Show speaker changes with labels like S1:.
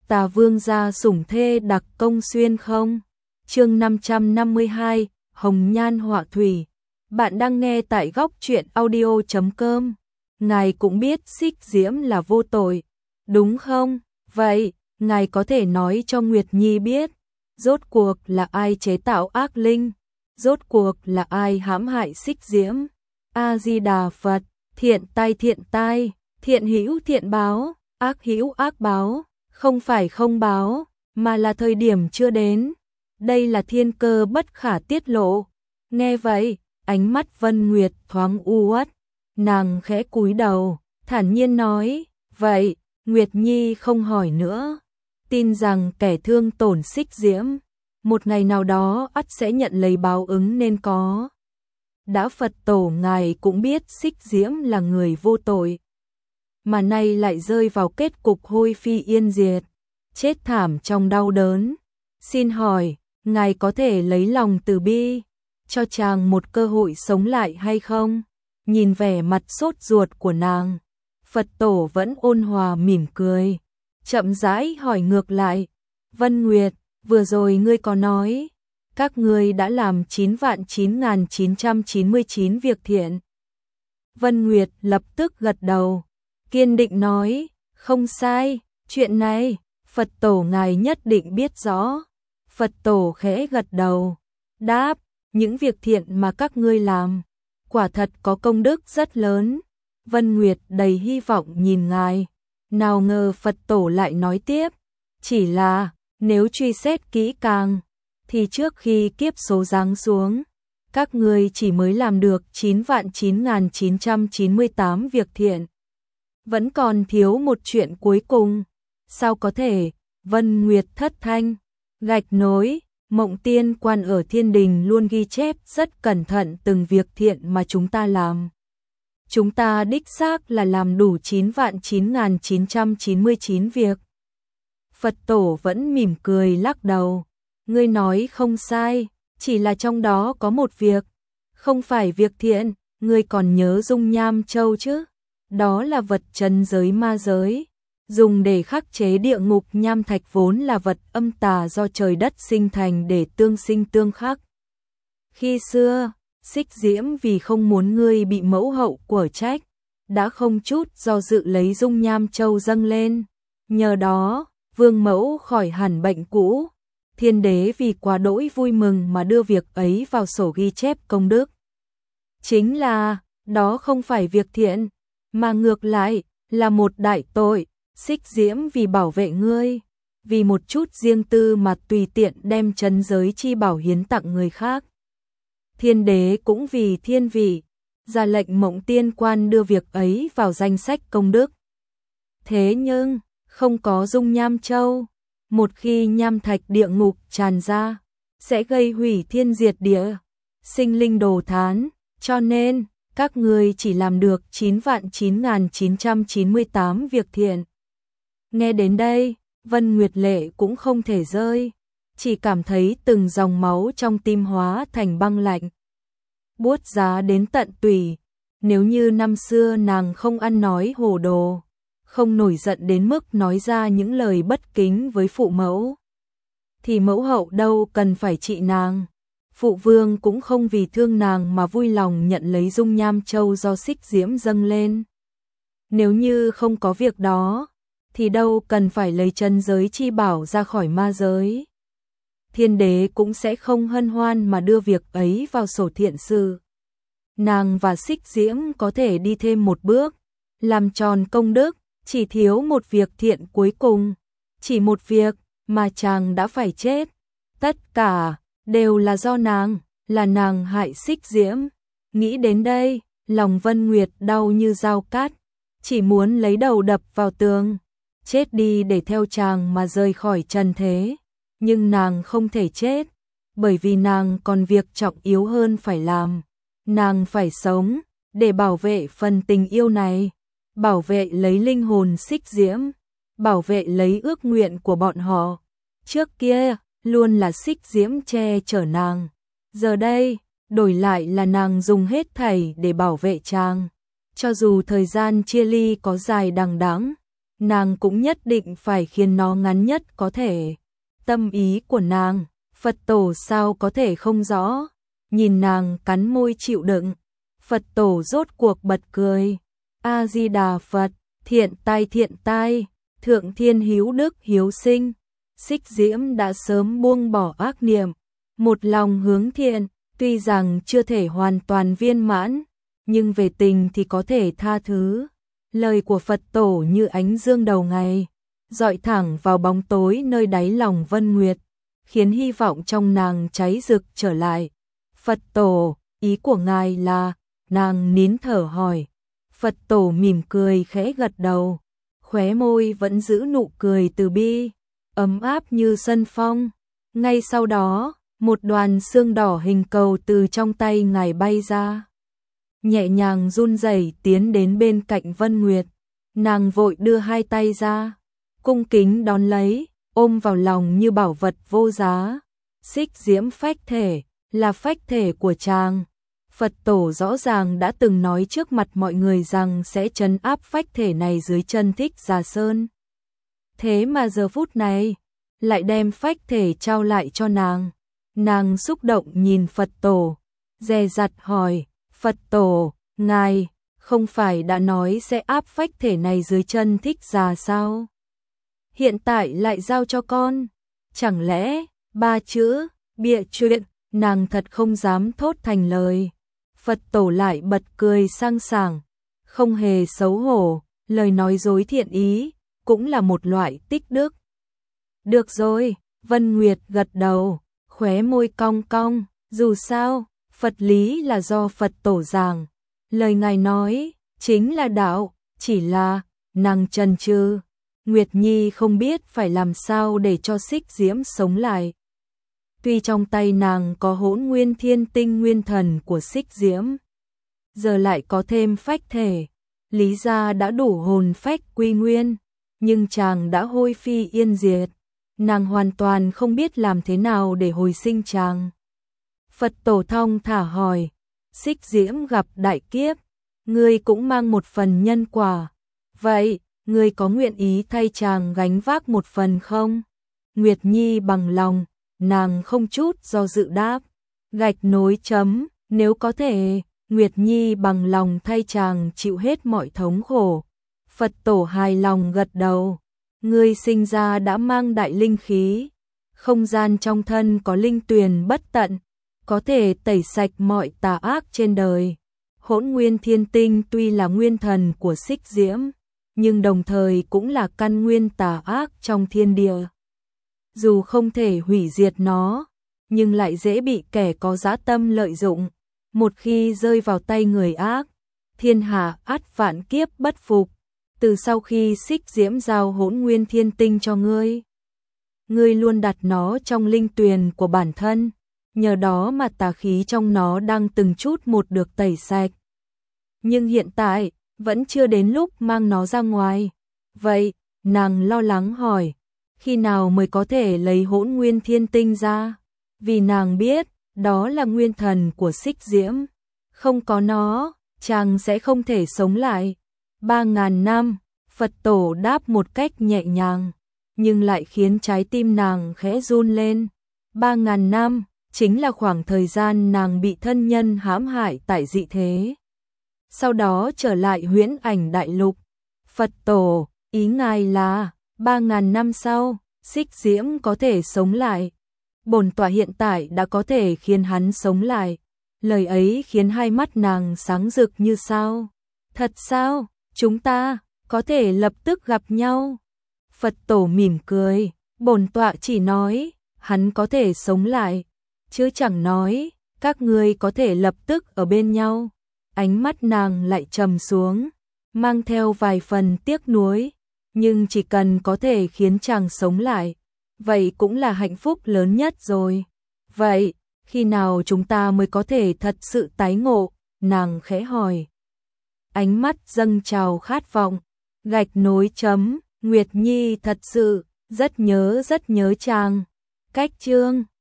S1: Tà Vương gia sủng thê đặc công xuyên không? Chương 552, Hồng Nhan Họa Thủy. Bạn đang nghe tại góc truyện audio.com. Ngài cũng biết Xích Diễm là vô tội, đúng không? Vậy, ngài có thể nói cho Nguyệt Nhi biết, rốt cuộc là ai chế tạo ác linh? Rốt cuộc là ai hãm hại Xích Diễm? A Di Đà Phật, thiện tai, thiện hữu thiện báo, ác hữu ác báo, không phải không báo, mà là thời điểm chưa đến. Đây là thiên cơ bất khả tiết lộ. Nghe vậy, ánh mắt Vân Nguyệt thoáng u uất, nàng khẽ cúi đầu, thản nhiên nói, vậy, Nguyệt Nhi không hỏi nữa, tin rằng kẻ thương tổn Xích Diễm, một ngày nào đó ắt sẽ nhận lấy báo ứng nên có. Đã Phật tổ ngài cũng biết Xích Diễm là người vô tội, mà nay lại rơi vào kết cục hôi phi yên diệt, chết thảm trong đau đớn. Xin hỏi, ngài có thể lấy lòng từ bi, cho chàng một cơ hội sống lại hay không? Nhìn vẻ mặt sốt ruột của nàng, Phật tổ vẫn ôn hòa mỉm cười, chậm rãi hỏi ngược lại, Vân Nguyệt, vừa rồi ngươi có nói, các ngươi đã làm 9.999 việc thiện. Vân Nguyệt lập tức gật đầu, kiên định nói, không sai, chuyện này, Phật tổ ngài nhất định biết rõ. Phật tổ khẽ gật đầu, đáp, những việc thiện mà các ngươi làm, quả thật có công đức rất lớn. Vân Nguyệt đầy hy vọng nhìn ngài, nào ngờ Phật tổ lại nói tiếp, chỉ là, nếu truy xét kỹ càng, thì trước khi kiếp số giáng xuống, các ngươi chỉ mới làm được 9.998 việc thiện. Vẫn còn thiếu một chuyện cuối cùng, sao có thể? Vân Nguyệt thất thanh, gạch nối, Mộng Tiên Quan ở thiên đình luôn ghi chép rất cẩn thận từng việc thiện mà chúng ta làm. Chúng ta đích xác là làm đủ 9.999 việc. Phật tổ vẫn mỉm cười lắc đầu, ngươi nói không sai, chỉ là trong đó có một việc, không phải việc thiện, ngươi còn nhớ dung nham châu chứ? Đó là vật trần giới ma giới, dùng để khắc chế địa ngục. Nham thạch vốn là vật âm tà do trời đất sinh thành để tương sinh tương khắc. Khi xưa, Xích Diễm vì không muốn ngươi bị mẫu hậu của trách, đã không chút do dự lấy dung nham châu dâng lên. Nhờ đó, vương mẫu khỏi hẳn bệnh cũ. Thiên đế vì quá đỗi vui mừng mà đưa việc ấy vào sổ ghi chép công đức. Chính là, đó không phải việc thiện, mà ngược lại, là một đại tội. Xích Diễm vì bảo vệ ngươi, vì một chút riêng tư mà tùy tiện đem trấn giới chi bảo hiến tặng người khác. Thiên đế cũng vì thiên vị, ra lệnh Mộng Tiên Quan đưa việc ấy vào danh sách công đức. Thế nhưng, không có dung nham châu, một khi nham thạch địa ngục tràn ra, sẽ gây hủy thiên diệt địa, sinh linh đồ thán, cho nên, các ngươi chỉ làm được 9.998 việc thiện. Nghe đến đây, Vân Nguyệt lệ cũng không thể rơi, chỉ cảm thấy từng dòng máu trong tim hóa thành băng lạnh, buốt giá đến tận tủy. Nếu như năm xưa nàng không ăn nói hồ đồ, không nổi giận đến mức nói ra những lời bất kính với phụ mẫu, thì mẫu hậu đâu cần phải trị nàng. Phụ vương cũng không vì thương nàng mà vui lòng nhận lấy dung nham châu do Xích Diễm dâng lên. Nếu như không có việc đó, thì đâu cần phải lấy trấn giới chi bảo ra khỏi ma giới. Thiên đế cũng sẽ không hân hoan mà đưa việc ấy vào sổ thiện sự. Nàng và Xích Diễm có thể đi thêm một bước, làm tròn công đức, chỉ thiếu một việc thiện cuối cùng. Chỉ một việc mà chàng đã phải chết. Tất cả đều là do nàng, là nàng hại Xích Diễm. Nghĩ đến đây, lòng Vân Nguyệt đau như dao cát, chỉ muốn lấy đầu đập vào tường, chết đi để theo chàng mà rời khỏi trần thế. Nhưng nàng không thể chết, bởi vì nàng còn việc trọng yếu hơn phải làm. Nàng phải sống, để bảo vệ phần tình yêu này, bảo vệ lấy linh hồn Xích Diễm, bảo vệ lấy ước nguyện của bọn họ. Trước kia, luôn là Xích Diễm che chở nàng, giờ đây, đổi lại là nàng dùng hết thảy để bảo vệ chàng. Cho dù thời gian chia ly có dài đằng đẵng, nàng cũng nhất định phải khiến nó ngắn nhất có thể. Tâm ý của nàng, Phật tổ sao có thể không rõ, nhìn nàng cắn môi chịu đựng, Phật tổ rốt cuộc bật cười. A-di-đà Phật, thiện tai, thượng thiên hiếu đức hiếu sinh. Xích Diễm đã sớm buông bỏ ác niệm, một lòng hướng thiện, tuy rằng chưa thể hoàn toàn viên mãn, nhưng về tình thì có thể tha thứ. Lời của Phật tổ như ánh dương đầu ngày, dọi thẳng vào bóng tối nơi đáy lòng Vân Nguyệt, khiến hy vọng trong nàng cháy rực trở lại. Phật tổ, ý của ngài là? Nàng nín thở hỏi. Phật tổ mỉm cười khẽ gật đầu, khóe môi vẫn giữ nụ cười từ bi, ấm áp như sân phong. Ngay sau đó, một đoàn xương đỏ hình cầu từ trong tay ngài bay ra, nhẹ nhàng run rẩy tiến đến bên cạnh Vân Nguyệt. Nàng vội đưa hai tay ra, cung kính đón lấy, ôm vào lòng như bảo vật vô giá. Xích Diễm phách thể, là phách thể của chàng. Phật tổ rõ ràng đã từng nói trước mặt mọi người rằng sẽ trấn áp phách thể này dưới chân Thích Giả Sơn. Thế mà giờ phút này, lại đem phách thể trao lại cho nàng. Nàng xúc động nhìn Phật tổ, dè dặt hỏi, Phật tổ, ngài, không phải đã nói sẽ áp phách thể này dưới chân Thích Giả sao? Hiện tại lại giao cho con, chẳng lẽ, ba chữ, bịa chuyện, nàng thật không dám thốt thành lời. Phật tổ lại bật cười sang sảng, không hề xấu hổ, lời nói dối thiện ý, cũng là một loại tích đức. Được rồi, Vân Nguyệt gật đầu, khóe môi cong cong, dù sao, Phật lý là do Phật tổ giảng, lời ngài nói, chính là đạo, chỉ là, nàng chần chừ. Nguyệt Nhi không biết phải làm sao để cho Xích Diễm sống lại. Tuy trong tay nàng có Hỗn Nguyên Thiên Tinh nguyên thần của Xích Diễm, giờ lại có thêm phách thể, lý ra đã đủ hồn phách quy nguyên, nhưng chàng đã hôi phi yên diệt, nàng hoàn toàn không biết làm thế nào để hồi sinh chàng. Phật tổ thong thả hỏi, Xích Diễm gặp đại kiếp, ngươi cũng mang một phần nhân quả, vậy, ngươi có nguyện ý thay chàng gánh vác một phần không? Nguyệt Nhi bằng lòng, nàng không chút do dự đáp, gạch nối chấm, nếu có thể, Nguyệt Nhi bằng lòng thay chàng chịu hết mọi thống khổ. Phật tổ hài lòng gật đầu, ngươi sinh ra đã mang đại linh khí, không gian trong thân có linh tuyền bất tận, có thể tẩy sạch mọi tà ác trên đời. Hỗn Nguyên Thiên Tinh tuy là nguyên thần của Xích Diễm, nhưng đồng thời cũng là căn nguyên tà ác trong thiên địa. Dù không thể hủy diệt nó, nhưng lại dễ bị kẻ có dã tâm lợi dụng. Một khi rơi vào tay người ác, thiên hạ ắt vạn kiếp bất phục. Từ sau khi Xích Diễm giao Hỗn Nguyên Thiên Tinh cho ngươi, ngươi luôn đặt nó trong linh tuyền của bản thân, nhờ đó mà tà khí trong nó đang từng chút một được tẩy sạch. Nhưng hiện tại, vẫn chưa đến lúc mang nó ra ngoài. Vậy, nàng lo lắng hỏi, khi nào mới có thể lấy Hỗn Nguyên Thiên Tinh ra? Vì nàng biết, đó là nguyên thần của Xích Diễm. Không có nó, chàng sẽ không thể sống lại. 3.000 năm, Phật tổ đáp một cách nhẹ nhàng, nhưng lại khiến trái tim nàng khẽ run lên. 3.000 năm, chính là khoảng thời gian nàng bị thân nhân hãm hại tại dị thế. Sau đó trở lại Huyễn Ảnh Đại Lục. Phật tổ, ý ngài là, 3.000 năm sau, Xích Diễm có thể sống lại. Bổn tọa hiện tại đã có thể khiến hắn sống lại. Lời ấy khiến hai mắt nàng sáng rực như sao. Thật sao, chúng ta có thể lập tức gặp nhau? Phật tổ mỉm cười, bổn tọa chỉ nói, hắn có thể sống lại, chứ chẳng nói, các ngươi có thể lập tức ở bên nhau. Ánh mắt nàng lại trầm xuống, mang theo vài phần tiếc nuối, nhưng chỉ cần có thể khiến chàng sống lại, vậy cũng là hạnh phúc lớn nhất rồi. Vậy, khi nào chúng ta mới có thể thật sự tái ngộ? Nàng khẽ hỏi. Ánh mắt dâng trào khát vọng, gạch nối chấm, Nguyệt Nhi thật sự rất nhớ chàng. Cách chương